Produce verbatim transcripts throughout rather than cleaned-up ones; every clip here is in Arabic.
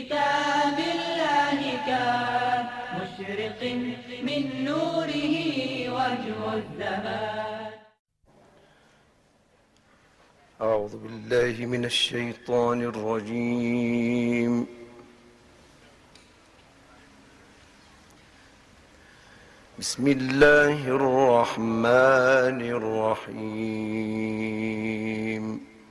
كتاب الله كمشرق من نوره وجه الزمان. أعوذ بالله من الشيطان الرجيم. بسم الله الرحمن الرحيم.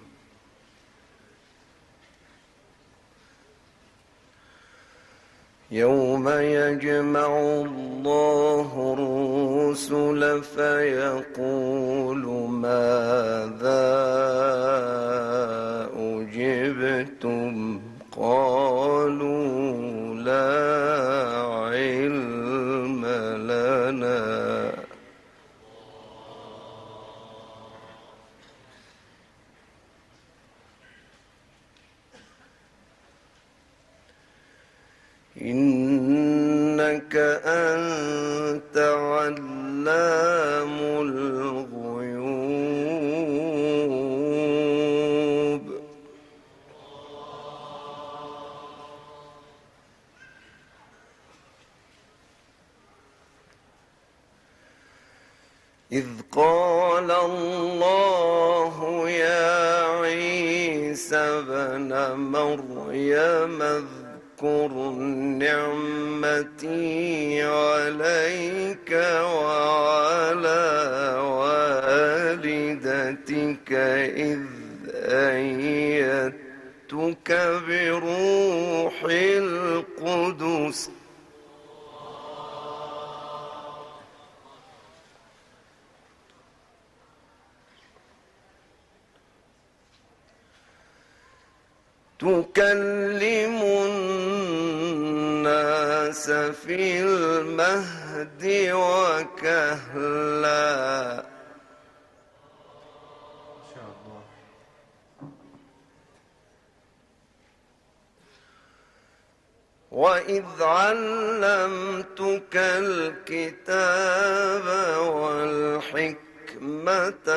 يوم يجمع الله الرسل فيقول ماذا أجبتم قالوا لا علم لنا إنك أنت علام الغيوب. إذ قال الله يا عيسى ابن مريم اذكر نعمتي عليك وعلى والدتك إذ أيدتك بروح القدس تكلم الناس في المهد وكهلا. وإذ علمتك الكتاب والحكمة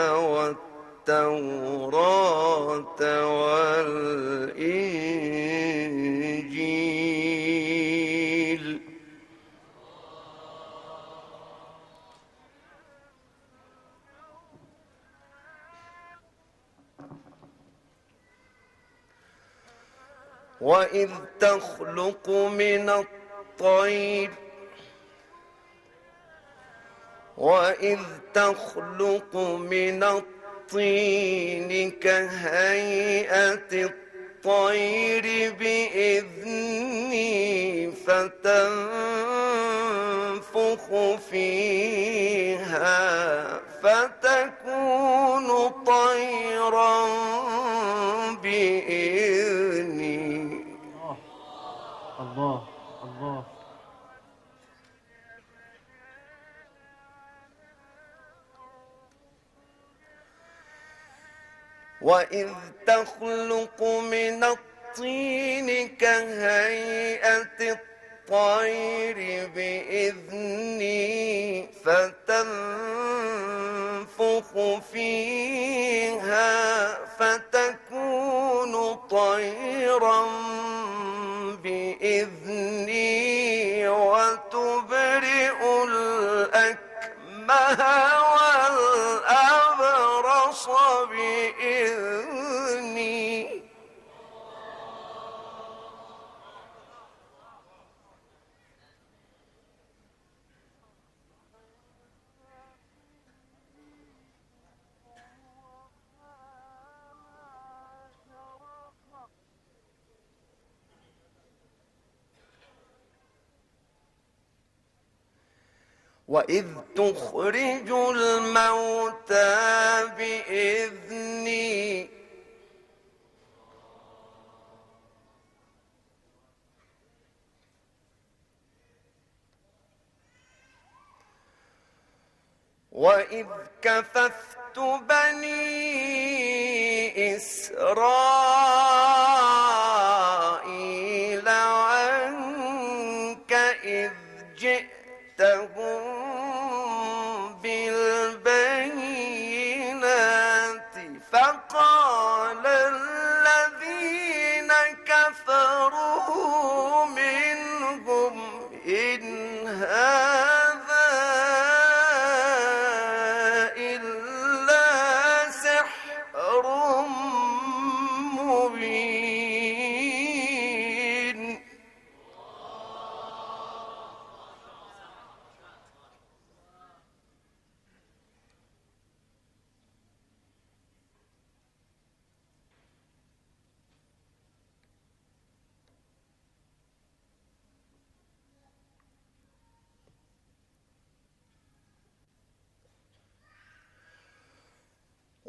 والتوراة والإنجيل وإذ تخلق من الطير وإذ تخلق من الطين كهيئة الطير بإذني فتنفخ فيها فتكون طيرا بإذني. الله الله. وإذ تخلق من الطين كهيئة الطير بإذني فتنفخ فيها فتكون طيرا بإذني وتبرئ الأكمه والأبرص بإذني. وإذ تخرج الموتى بإذني وإذ كففت بني إسرائيل عنك إذ جئتهم بالبينات فقال الذين كفروا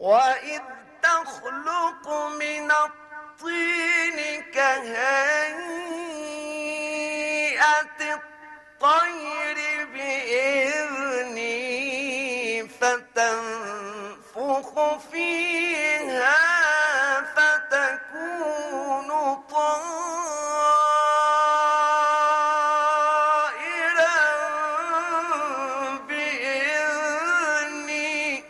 وإذ تخلق من الطين كهيئة الطير بإذني فتنفخ فيها فتكون طائرا بإذني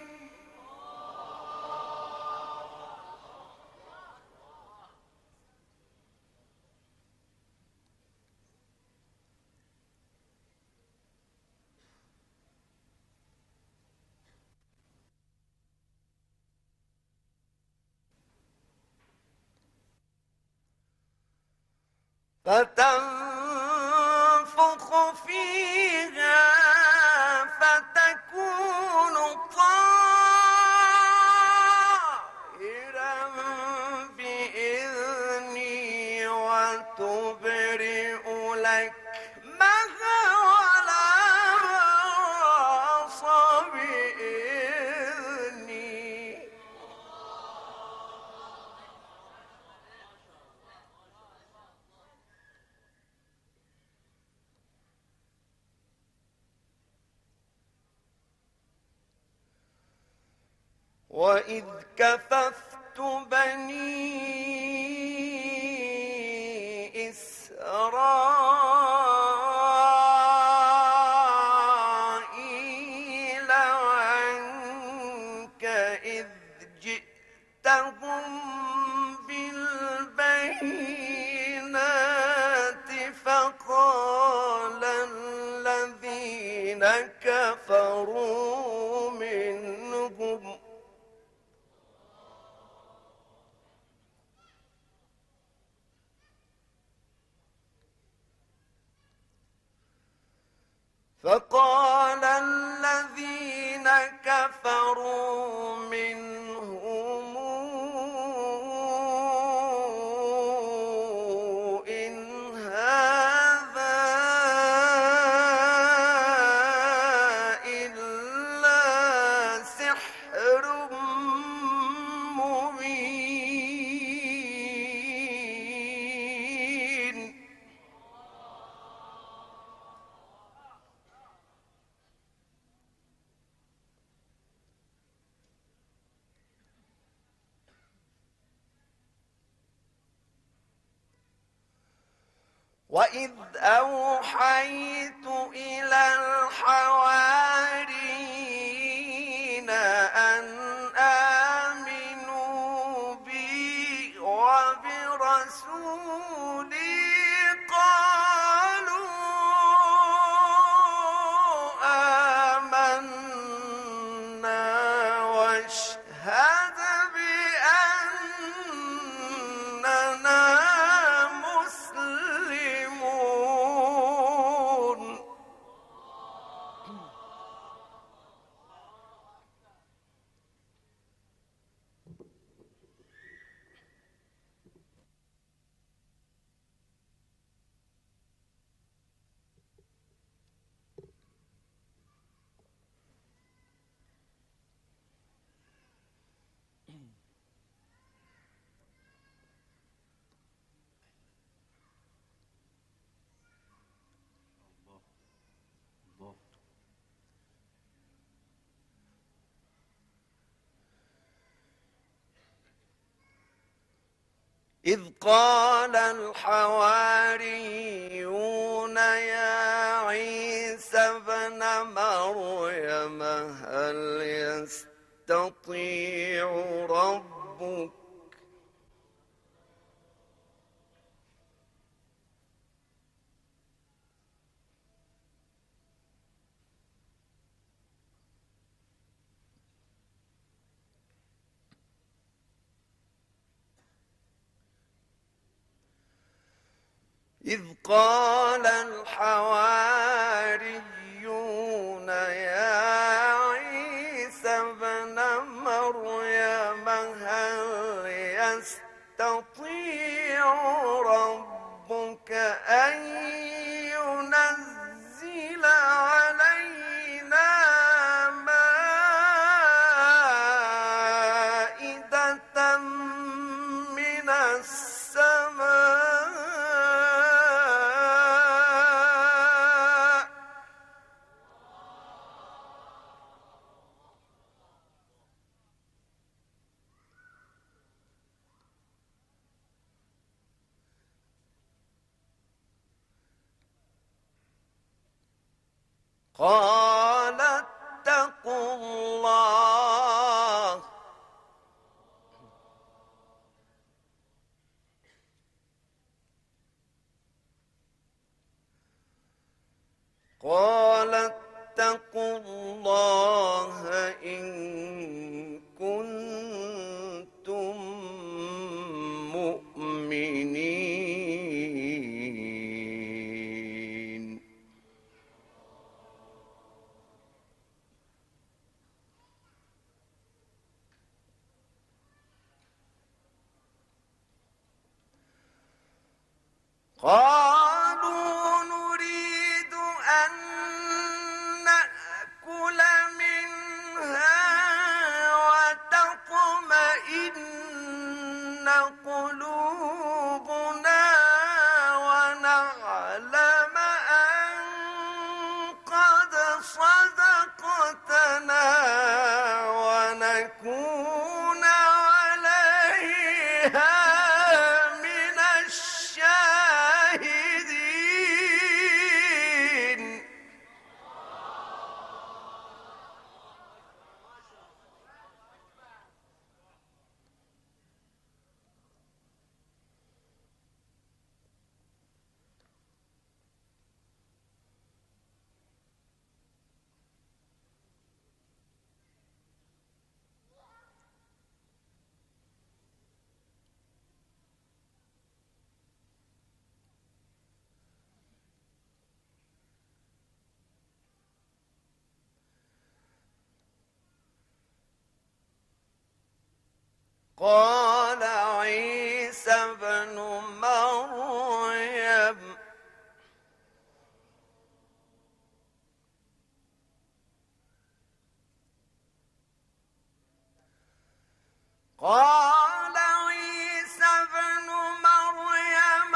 فتنفخ فيها فتكون طائرا بإذني وتبرئ لكمها ولا رأس بإذني وإذ كففت بني إسرائيل عنك إذ جئتهم بالبينات فقال الذين كفروا منهم فقال الذين كفروا منهم إن هذا إلا سحر مبين وإذ أوحيت إلى الحواريين أن آمنوا بي وبرسولي قالوا آمنا واشهد بأننا مسلمون الله. إذ قال الحواريون يا عيسى ابن مريم هل يستطيع ربك إذ قال الحواريون يا عيسى ابن مريم هل يستطيع ربك أن ينزل علينا ماء قال اتقوا الله قال اتقوا الله إن كنتم مؤمنين. قالوا نريد أن نأكل منها وتطمئن قلوبنا ونعلم أن قد صدقتنا ونكون عليها من الشاهدين. قال عيسى ابن مريم قال عيسى ابن مريم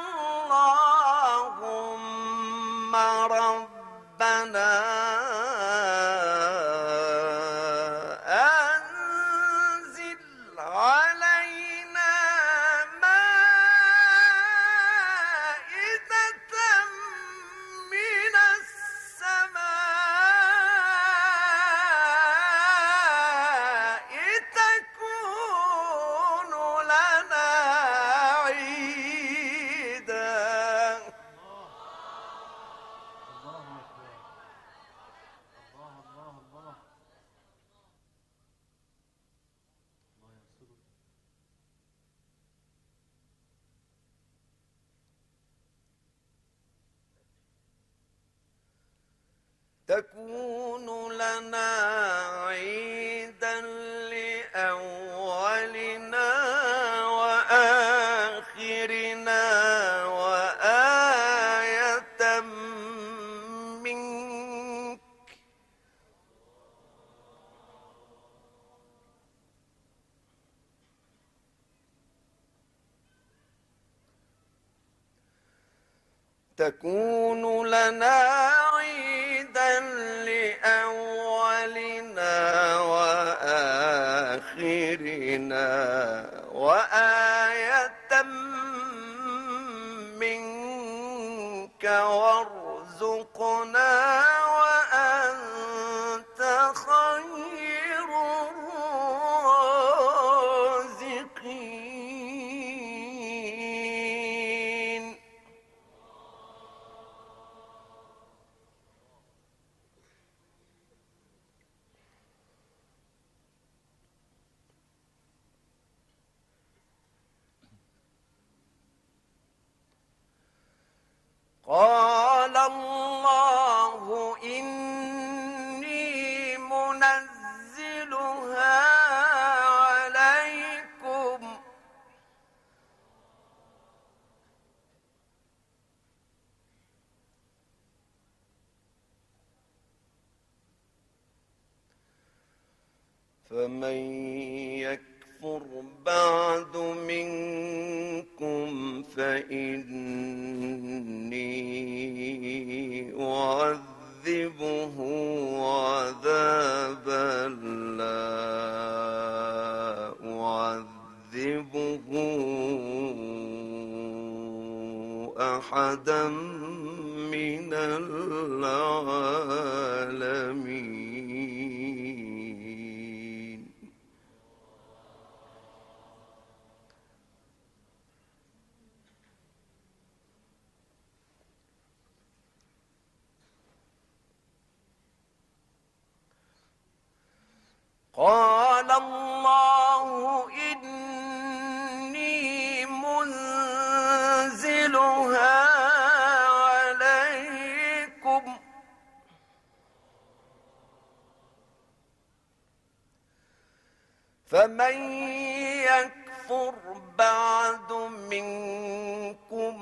اللهم ربنا أنزل علينا مائدة من السماء تكون لنا عيدا. الله أكبر. الله الله الله. الله ينصرك. تكون لنا عيدا لأولنا وآخرنا وآية منك تكون لنا عيدا لأولنا وآخرنا وآية منك وارزقنا وأنت خير الرازقين. قال الله إني منزلها عليكم فمن يكفر بعد منكم فإني أعذبه عذابا لا أعذبه أحدا أحدا من العالمين قال الله إني منزلها عليكم فمن يكفر بعد منكم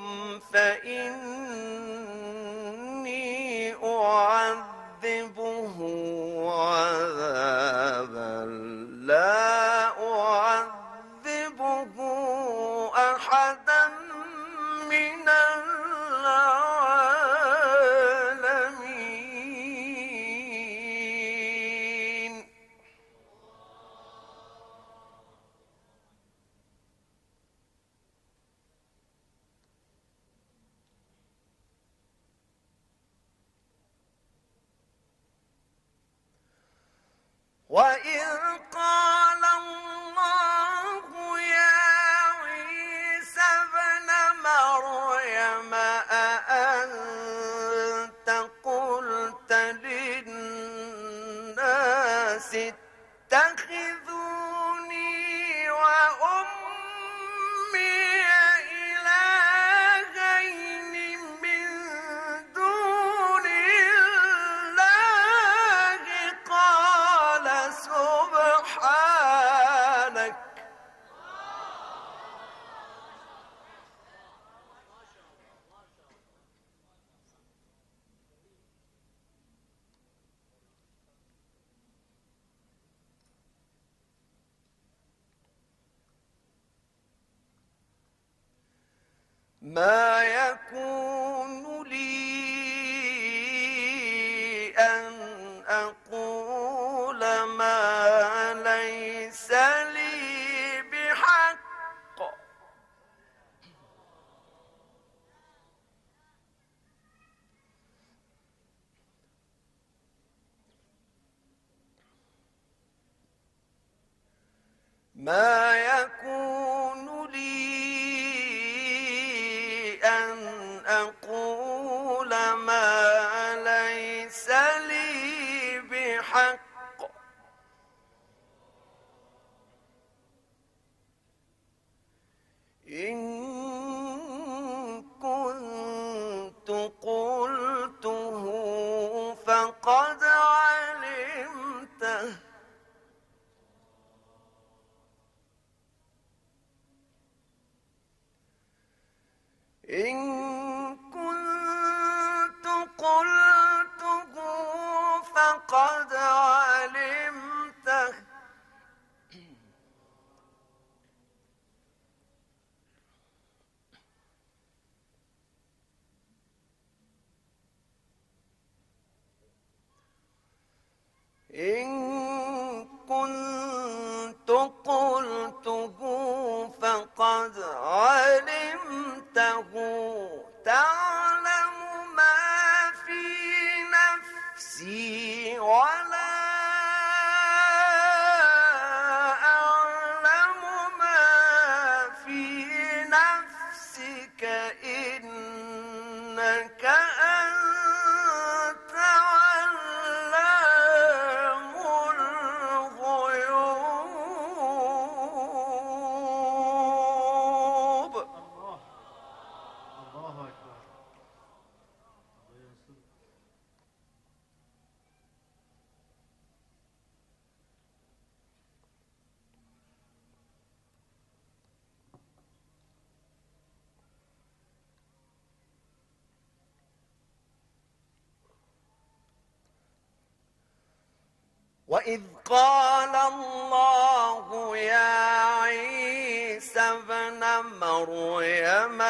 فإني أعذبه عذابا لا أعذبه أحدا من العالمين وإذ قال الله يا عيسى ابن مريم أأنت قلت للناس اتخذوني وأمي إلهين من دون الله قال سبحانك ما يكون لي أن أقول ما ليس لي بحق ما يكون لي أن أقول ما ليس لي بحق إن كنت قلته فقد علمته إن كنت قلته فقد علمته إن كنت قلته فقد علمته تعلم ما في نفسي ولا أعلم ما في نفسك إنك أنت علام الغيوب الله الله أكبر. الله ينصرك. وإذ قال الله يا عيسى ابن مريم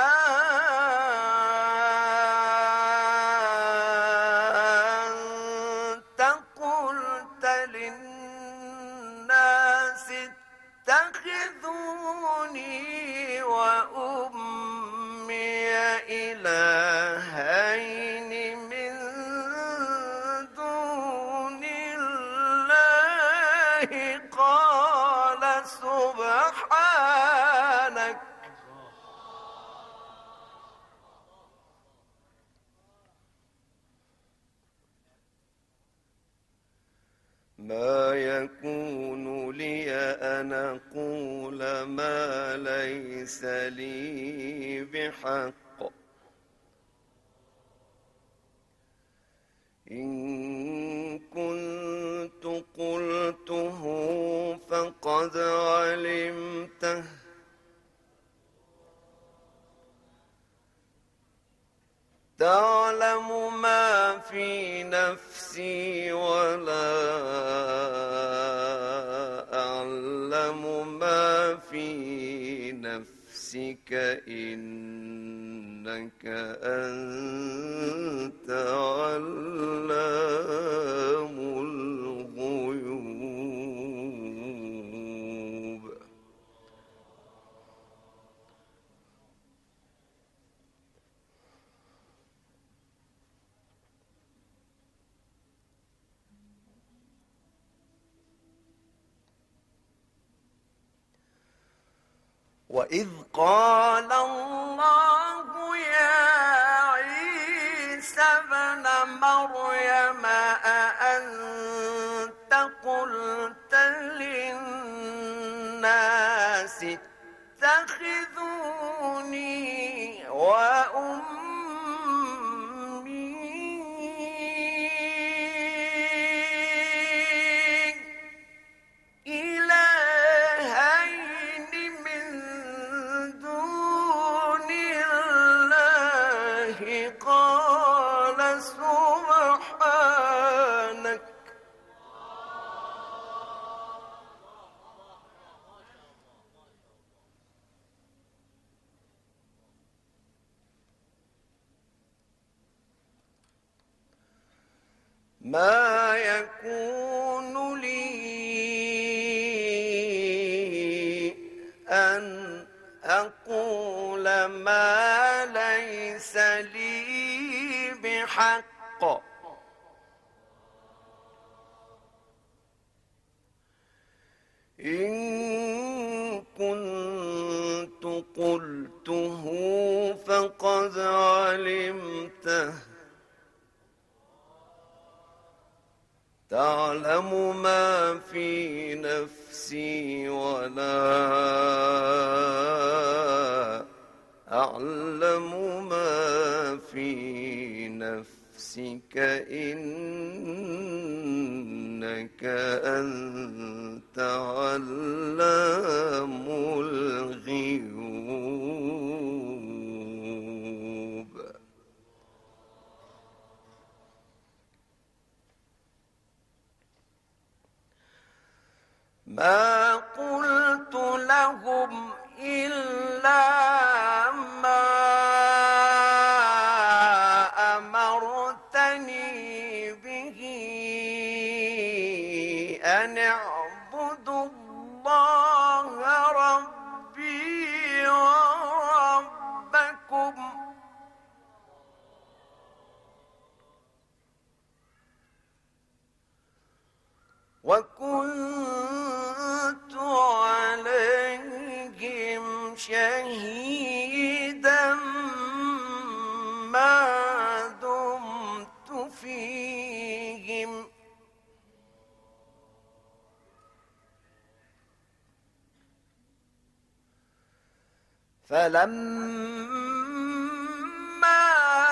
أأنت قلت للناس اتخذوني وأمي إلهين إلهين من دون الله قال سبحانك ما يكون لي أن أقول ما ليس لي بحق إن كنت قلته فقد علمته تعلم ما في نفسي ولا أعلم ما في نفسك إنك أنت علام الغيوب. وإذ قال الله يا عيسى ابن مريم أأنت قلت للناس اتخذوني وأمي ما يكون لي أن أقول ما ليس لي بحق إن كنت قلته فقد علمته تعلم ما في نفسي ولا أعلم ما في نفسك إنك أنت علام الغيوب. ما قلت لهم إلا ما أمرتني به أن اعبدوا الله ربي وربكم وكنت عليهم شهيدا ما دمت فيهم فلما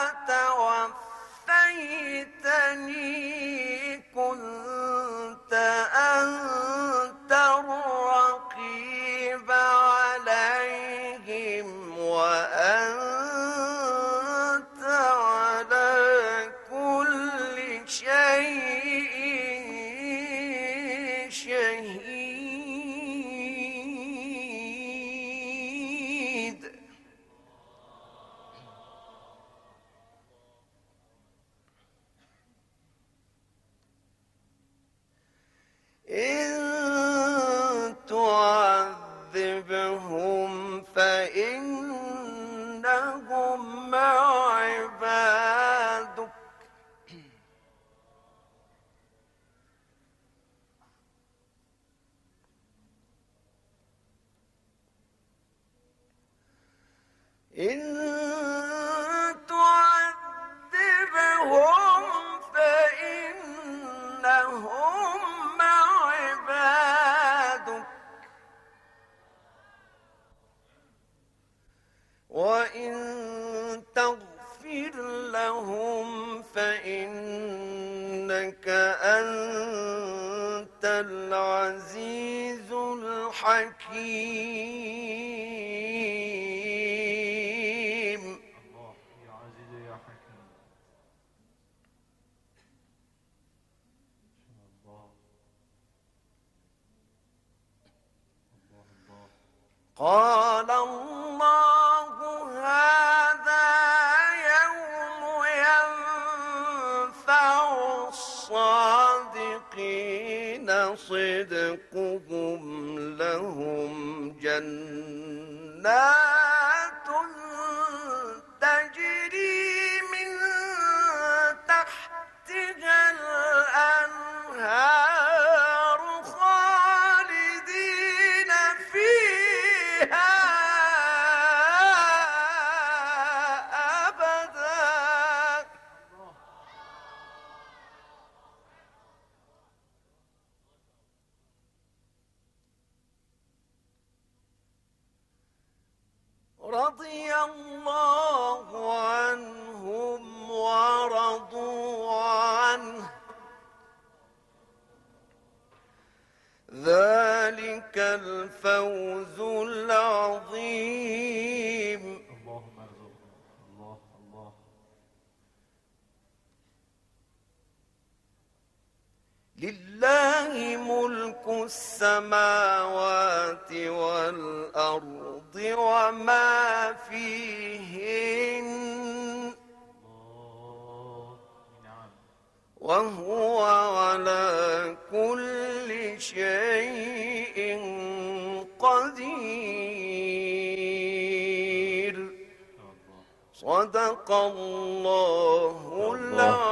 توفيتني كنت أنت الرقيب عليهم وأنت على كل شيء شهيد. إن تعذبهم فإنهم عبادك وإن تغفر لهم فإنك أنت العزيز الحكيم. الله يا عزيز يا حكيم. الله الله الله. قال الله هذا يوم ينفع الصادقين صدقهم لهم جنات تجري من تحتها الأنهار خالدين فيها أبدا. رضي الله عنهم ورضوا عنه ذلك الفوز العظيم. اللهم ارزقنا. الله الله. لله ملك السماوات والأرض وما فيهن الله. نعم. وهو على كل شيء قدير. الله. صدق الله العظيم.